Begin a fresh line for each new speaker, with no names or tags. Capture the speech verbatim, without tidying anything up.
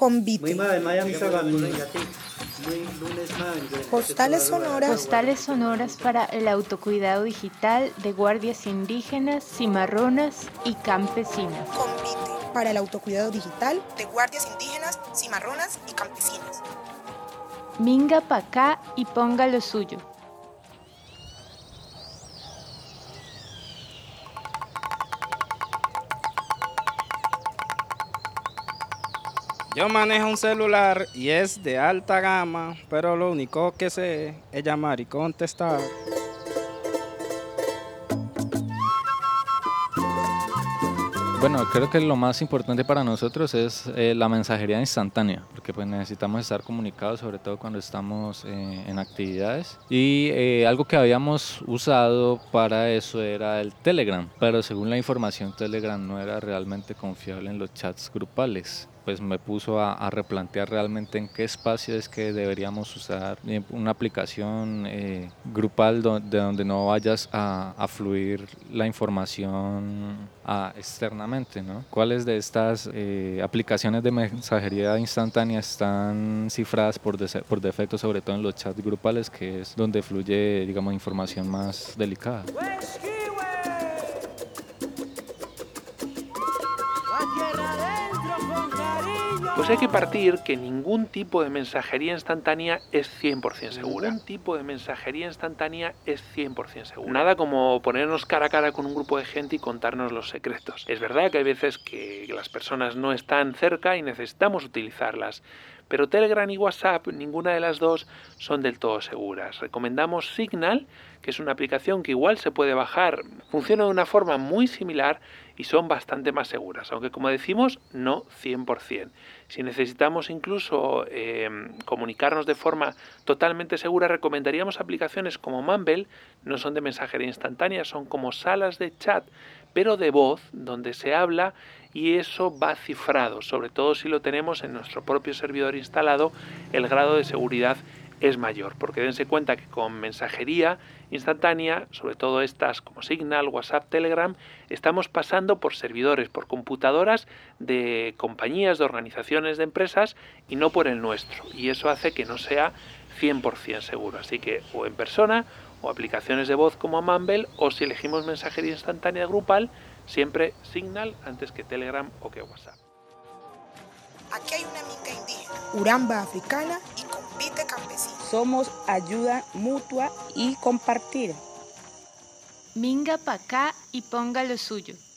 Convite. Postales sonoras.
Postales sonoras para el autocuidado digital de guardias indígenas, cimarronas y campesinas.
Convite para el autocuidado digital de guardias indígenas, cimarronas y campesinas.
Minga pa' acá y ponga lo suyo.
Yo manejo un celular y es de alta gama, pero lo único que sé es llamar y contestar.
Bueno, creo que lo más importante para nosotros es eh, la mensajería instantánea, porque pues necesitamos estar comunicados, sobre todo cuando estamos eh, en actividades. Y eh, algo que habíamos usado para eso era el Telegram, pero según la información Telegram no era realmente confiable en los chats grupales. Pues me puso a, a replantear realmente en qué espacio es que deberíamos usar una aplicación eh, grupal do, de donde no vayas a, a fluir la información a, externamente, ¿no? ¿Cuáles de estas eh, aplicaciones de mensajería instantánea están cifradas por, de, por defecto, sobre todo en los chats grupales, que es donde fluye, digamos, información más delicada?
Pues hay que partir que ningún tipo de mensajería instantánea es cien por ciento segura. Ningún tipo de mensajería instantánea es cien por ciento segura. Nada como ponernos cara a cara con un grupo de gente y contarnos los secretos. Es verdad que hay veces que las personas no están cerca y necesitamos utilizarlas, pero Telegram y WhatsApp, ninguna de las dos son del todo seguras. Recomendamos Signal, que es una aplicación que igual se puede bajar, funciona de una forma muy similar y son bastante más seguras, aunque como decimos, no cien por ciento. Si necesitamos incluso eh, comunicarnos de forma totalmente segura, recomendaríamos aplicaciones como Mumble, no son de mensajería instantánea, son como salas de chat, pero de voz, donde se habla y eso va cifrado, sobre todo si lo tenemos en nuestro propio servidor instalado, el grado de seguridad es mayor, porque dense cuenta que con mensajería instantánea, sobre todo estas como Signal, WhatsApp, Telegram, estamos pasando por servidores, por computadoras de compañías, de organizaciones, de empresas y no por el nuestro, y eso hace que no sea cien por ciento seguro, así que o en persona o aplicaciones de voz como Mumble, o si elegimos mensajería instantánea grupal, siempre Signal antes que Telegram o que WhatsApp.
Aquí hay una minga indígena, uramba africana y convite campesina.
Somos ayuda mutua y compartir.
Minga pa' acá y ponga lo suyo.